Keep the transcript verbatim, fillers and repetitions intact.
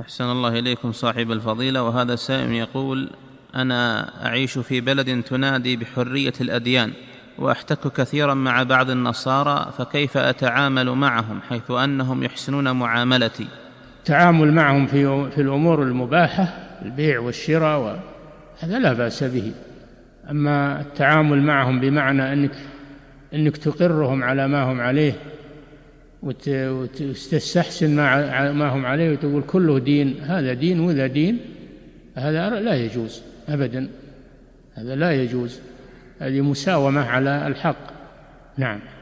أحسن الله إليكم صاحب الفضيلة. وهذا سائل يقول: أنا أعيش في بلد تنادي بحرية الأديان، وأحتك كثيرا مع بعض النصارى، فكيف أتعامل معهم حيث أنهم يحسنون معاملتي؟ التعامل معهم في في الأمور المباحة، البيع والشراء، هذا لا بأس به. أما التعامل معهم بمعنى أنك أنك تقرهم على ما هم عليه وتستحسن ما هم عليه وتقول كله دين، هذا دين وذا دين، هذا لا يجوز أبدا، هذا لا يجوز، هذه مساومة على الحق. نعم.